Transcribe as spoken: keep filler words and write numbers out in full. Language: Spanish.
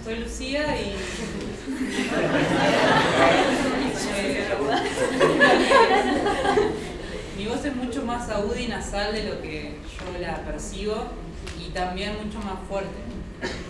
soy Lucía y... Mi voz es mucho más aguda y nasal de lo que yo la percibo y también mucho más fuerte.